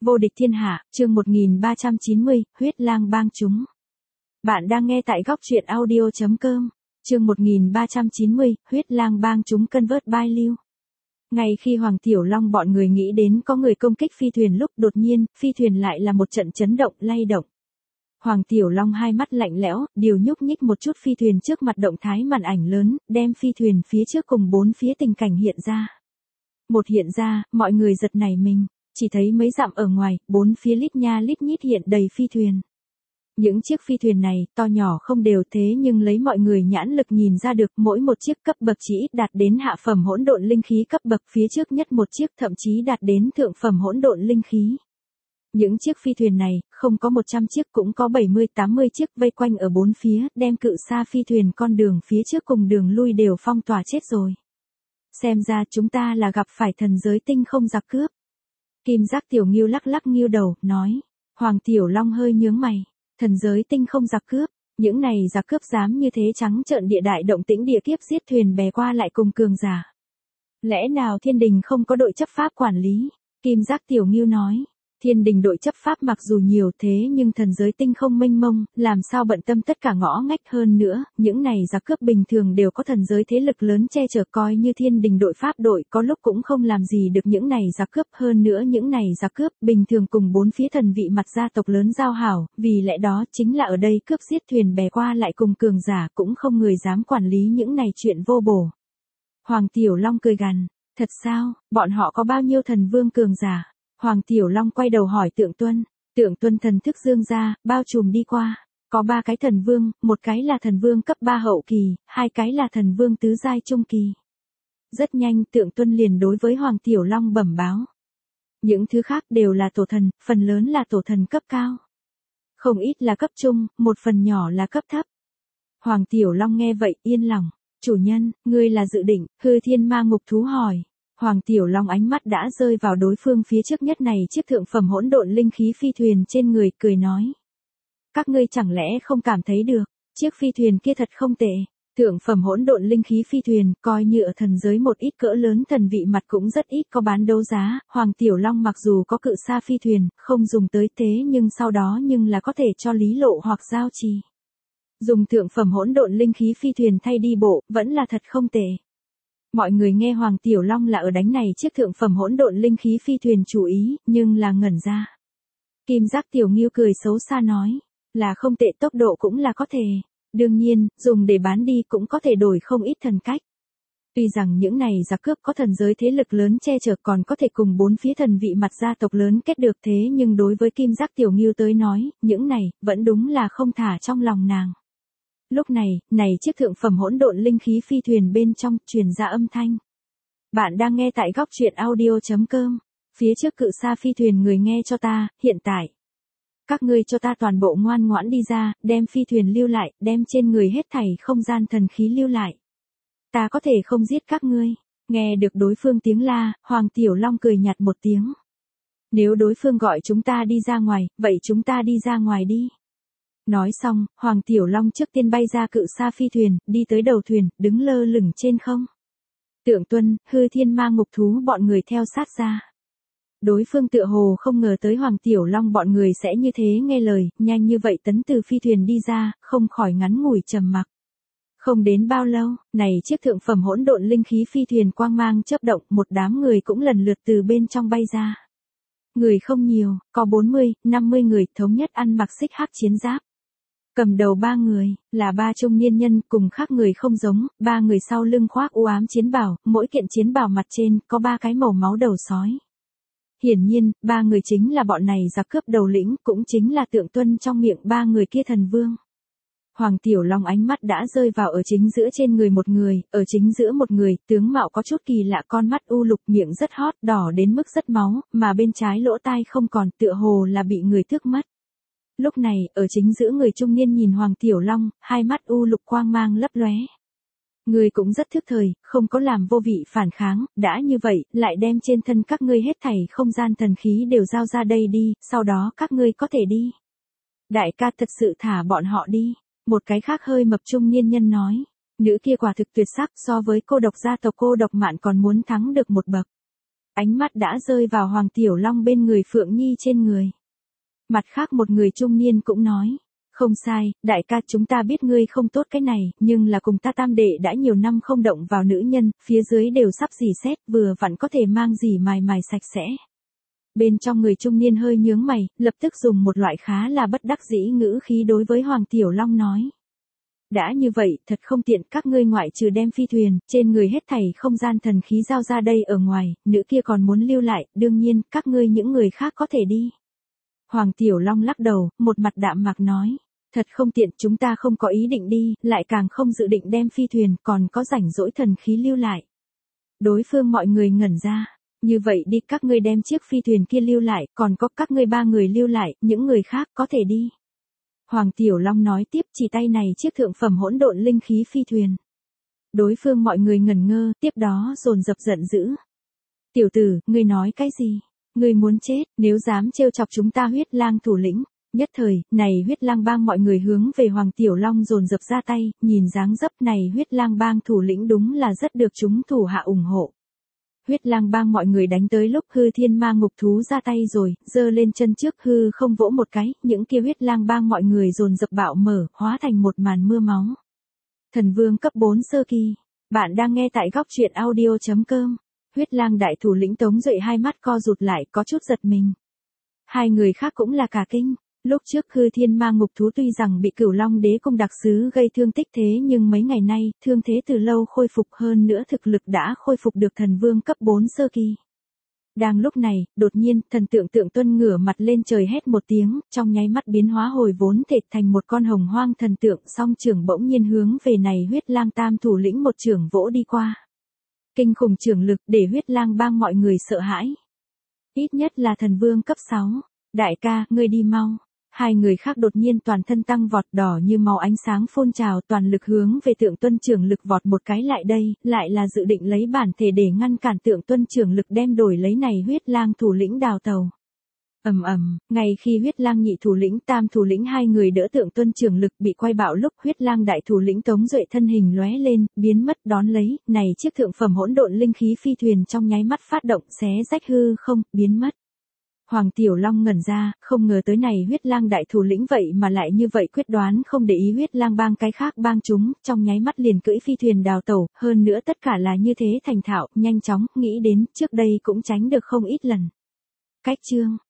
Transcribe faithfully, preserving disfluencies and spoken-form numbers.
Vô địch thiên hạ, chương một nghìn ba trăm chín mươi, huyết lang bang chúng. Bạn đang nghe tại góc truyện audio chấm com, chương một nghìn ba trăm chín mươi, huyết lang bang chúng convert by lưu. Ngay khi Hoàng Tiểu Long bọn người nghĩ đến có người công kích phi thuyền lúc đột nhiên, phi thuyền lại là một trận chấn động, lay động. Hoàng Tiểu Long hai mắt lạnh lẽo, điều nhúc nhích một chút phi thuyền trước mặt động thái màn ảnh lớn, đem phi thuyền phía trước cùng bốn phía tình cảnh hiện ra. Một hiện ra, mọi người giật nảy mình. Chỉ thấy mấy dặm ở ngoài, bốn phía lít nha lít nhít hiện đầy phi thuyền. Những chiếc phi thuyền này, to nhỏ không đều thế nhưng lấy mọi người nhãn lực nhìn ra được mỗi một chiếc cấp bậc chỉ ít đạt đến hạ phẩm hỗn độn linh khí cấp bậc, phía trước nhất một chiếc thậm chí đạt đến thượng phẩm hỗn độn linh khí. Những chiếc phi thuyền này, không có một trăm chiếc cũng có bảy mươi tám mươi chiếc vây quanh ở bốn phía, đem cự xa phi thuyền con đường phía trước cùng đường lui đều phong tỏa chết rồi. Xem ra chúng ta là gặp phải thần giới tinh không giặc cướp. Kim Giác Tiểu Ngưu lắc lắc nghiêu đầu, nói. Hoàng Tiểu Long hơi nhướng mày. Thần giới tinh không giặc cướp. Những này giặc cướp dám như thế trắng trợn địa đại động tĩnh địa kiếp giết thuyền bè qua lại cùng cường giả. Lẽ nào thiên đình không có đội chấp pháp quản lý? Kim Giác Tiểu Ngưu nói. Thiên đình đội chấp pháp mặc dù nhiều thế nhưng thần giới tinh không mênh mông, làm sao bận tâm tất cả ngõ ngách hơn nữa, những này giặc cướp bình thường đều có thần giới thế lực lớn che chở, coi như thiên đình đội pháp đội có lúc cũng không làm gì được những này giặc cướp, hơn nữa những này giặc cướp bình thường cùng bốn phía thần vị mặt gia tộc lớn giao hảo, vì lẽ đó chính là ở đây cướp giết thuyền bè qua lại cùng cường giả cũng không người dám quản lý những này chuyện vô bổ. Hoàng Tiểu Long cười gằn, thật sao, bọn họ có bao nhiêu thần vương cường giả? Hoàng Tiểu Long quay đầu hỏi Tượng Tuân, Tượng Tuân thần thức dương ra, bao trùm đi qua, có ba cái thần vương, một cái là thần vương cấp ba hậu kỳ, hai cái là thần vương tứ giai trung kỳ. Rất nhanh Tượng Tuân liền đối với Hoàng Tiểu Long bẩm báo. Những thứ khác đều là tổ thần, phần lớn là tổ thần cấp cao. Không ít là cấp trung, một phần nhỏ là cấp thấp. Hoàng Tiểu Long nghe vậy yên lòng, chủ nhân, ngươi là dự định, hư thiên ma ngục thú hỏi. Hoàng Tiểu Long ánh mắt đã rơi vào đối phương phía trước nhất này chiếc thượng phẩm hỗn độn linh khí phi thuyền trên người, cười nói. Các ngươi chẳng lẽ không cảm thấy được, chiếc phi thuyền kia thật không tệ. Thượng phẩm hỗn độn linh khí phi thuyền, coi như ở thần giới một ít cỡ lớn thần vị mặt cũng rất ít có bán đấu giá. Hoàng Tiểu Long mặc dù có cự xa phi thuyền, không dùng tới thế nhưng sau đó nhưng là có thể cho Lý Lộ hoặc giao trì. Dùng thượng phẩm hỗn độn linh khí phi thuyền thay đi bộ, vẫn là thật không tệ. Mọi người nghe Hoàng Tiểu Long là ở đánh này chiếc thượng phẩm hỗn độn linh khí phi thuyền chủ ý, nhưng là ngẩn ra. Kim Giác Tiểu Ngưu cười xấu xa nói, là không tệ, tốc độ cũng là có thể. Đương nhiên, dùng để bán đi cũng có thể đổi không ít thần cách. Tuy rằng những này giặc cướp có thần giới thế lực lớn che chở còn có thể cùng bốn phía thần vị mặt gia tộc lớn kết được, thế nhưng đối với Kim Giác Tiểu Ngưu tới nói, những này, vẫn đúng là không thả trong lòng nàng. Lúc này, này chiếc thượng phẩm hỗn độn linh khí phi thuyền bên trong truyền ra âm thanh. Bạn đang nghe tại góc truyện audio chấm com. Phía trước cự xa phi thuyền, người nghe cho ta, hiện tại. Các ngươi cho ta toàn bộ ngoan ngoãn đi ra, đem phi thuyền lưu lại, đem trên người hết thảy không gian thần khí lưu lại. Ta có thể không giết các ngươi. Nghe được đối phương tiếng la, Hoàng Tiểu Long cười nhạt một tiếng. Nếu đối phương gọi chúng ta đi ra ngoài, vậy chúng ta đi ra ngoài đi. Nói xong, Hoàng Tiểu Long trước tiên bay ra cự xa phi thuyền, đi tới đầu thuyền, đứng lơ lửng trên không. Tượng Tuân, hư thiên ma ngục thú bọn người theo sát ra. Đối phương tựa hồ không ngờ tới Hoàng Tiểu Long bọn người sẽ như thế nghe lời, nhanh như vậy tấn từ phi thuyền đi ra, không khỏi ngắn ngủi trầm mặc. Không đến bao lâu, này chiếc thượng phẩm hỗn độn linh khí phi thuyền quang mang chớp động, một đám người cũng lần lượt từ bên trong bay ra. Người không nhiều, có bốn mươi, năm mươi người, thống nhất ăn mặc xích hắc chiến giáp. Cầm đầu ba người, là ba trung niên nhân, cùng khác người không giống, ba người sau lưng khoác u ám chiến bào, mỗi kiện chiến bào mặt trên, có ba cái màu máu đầu sói. Hiển nhiên, ba người chính là bọn này giặc cướp đầu lĩnh, cũng chính là Tượng Tuân trong miệng ba người kia thần vương. Hoàng Tiểu Long ánh mắt đã rơi vào ở chính giữa trên người một người, ở chính giữa một người, tướng mạo có chút kỳ lạ, con mắt u lục, miệng rất hót, đỏ đến mức rất máu, mà bên trái lỗ tai không còn, tựa hồ là bị người tước mất. Lúc này, ở chính giữa người trung niên nhìn Hoàng Tiểu Long, hai mắt u lục quang mang lấp lóe. Người cũng rất thức thời, không có làm vô vị phản kháng, đã như vậy, lại đem trên thân các ngươi hết thảy không gian thần khí đều giao ra đây đi, sau đó các ngươi có thể đi. Đại ca thật sự thả bọn họ đi. Một cái khác hơi mập trung niên nhân nói, nữ kia quả thực tuyệt sắc, so với cô độc gia tộc cô độc mạn còn muốn thắng được một bậc. Ánh mắt đã rơi vào Hoàng Tiểu Long bên người Phượng Nhi trên người. Mặt khác một người trung niên cũng nói. Không sai, đại ca chúng ta biết ngươi không tốt cái này, nhưng là cùng ta tam đệ đã nhiều năm không động vào nữ nhân, phía dưới đều sắp dì xét, vừa vặn có thể mang dì mài mài sạch sẽ. Bên trong người trung niên hơi nhướng mày, lập tức dùng một loại khá là bất đắc dĩ ngữ khí đối với Hoàng Tiểu Long nói. Đã như vậy, thật không tiện, các ngươi ngoại trừ đem phi thuyền, trên người hết thảy không gian thần khí giao ra đây ở ngoài, nữ kia còn muốn lưu lại, đương nhiên, các ngươi những người khác có thể đi. Hoàng Tiểu Long lắc đầu, một mặt đạm mạc nói. Thật không tiện, chúng ta không có ý định đi, lại càng không dự định đem phi thuyền, còn có rảnh rỗi thần khí lưu lại. Đối phương mọi người ngẩn ra. Như vậy đi, các ngươi đem chiếc phi thuyền kia lưu lại, còn có các ngươi ba người lưu lại, những người khác có thể đi. Hoàng Tiểu Long nói tiếp, chỉ tay này chiếc thượng phẩm hỗn độn linh khí phi thuyền. Đối phương mọi người ngẩn ngơ, tiếp đó dồn dập giận dữ. Tiểu tử, ngươi nói cái gì? Ngươi muốn chết, nếu dám trêu chọc chúng ta Huyết Lang thủ lĩnh. Nhất thời, này Huyết Lang bang mọi người hướng về Hoàng Tiểu Long dồn dập ra tay, nhìn dáng dấp này Huyết Lang bang thủ lĩnh đúng là rất được chúng thủ hạ ủng hộ. Huyết Lang bang mọi người đánh tới lúc hư thiên ma ngục thú ra tay rồi, giơ lên chân trước hư không vỗ một cái, những kia Huyết Lang bang mọi người dồn dập bạo mở, hóa thành một màn mưa máu. Thần vương cấp bốn sơ kỳ. Bạn đang nghe tại góc truyện audio chấm com. Huyết Lang đại thủ lĩnh Tống Duệ hai mắt co rụt lại, có chút giật mình. Hai người khác cũng là cả kinh. Lúc trước hư thiên ma ngục thú tuy rằng bị Cửu Long đế cung đặc sứ gây thương tích thế nhưng mấy ngày nay, thương thế từ lâu khôi phục, hơn nữa thực lực đã khôi phục được thần vương cấp bốn sơ kỳ. Đang lúc này, đột nhiên, thần tượng Tượng Tuân ngửa mặt lên trời hét một tiếng, trong nháy mắt biến hóa hồi vốn thể thành một con hồng hoang thần tượng, song trưởng bỗng nhiên hướng về này Huyết Lang tam thủ lĩnh một trưởng vỗ đi qua. Kinh khủng trưởng lực để Huyết Lang bang mọi người sợ hãi. Ít nhất là thần vương cấp sáu. Đại ca, ngươi đi mau. Hai người khác đột nhiên toàn thân tăng vọt, đỏ như màu ánh sáng phun trào, toàn lực hướng về Tượng Tuân trưởng lực vọt một cái lại đây, lại là dự định lấy bản thể để ngăn cản Tượng Tuân trưởng lực đem đổi lấy này Huyết Lang thủ lĩnh đào tàu. Ầm ầm, ngay khi Huyết Lang nhị thủ lĩnh, tam thủ lĩnh hai người đỡ Tượng Tuân trưởng lực bị quay bạo lúc, Huyết Lang đại thủ lĩnh Tống Duệ thân hình lóe lên, biến mất, đón lấy, này chiếc thượng phẩm hỗn độn linh khí phi thuyền trong nháy mắt phát động, xé rách hư không, biến mất. Hoàng Tiểu Long ngẩn ra, không ngờ tới này Huyết Lang đại thủ lĩnh vậy mà lại như vậy quyết đoán, không để ý Huyết Lang bang cái khác bang chúng, trong nháy mắt liền cưỡi phi thuyền đào tẩu, hơn nữa tất cả là như thế thành thạo, nhanh chóng, nghĩ đến, trước đây cũng tránh được không ít lần. Cách chương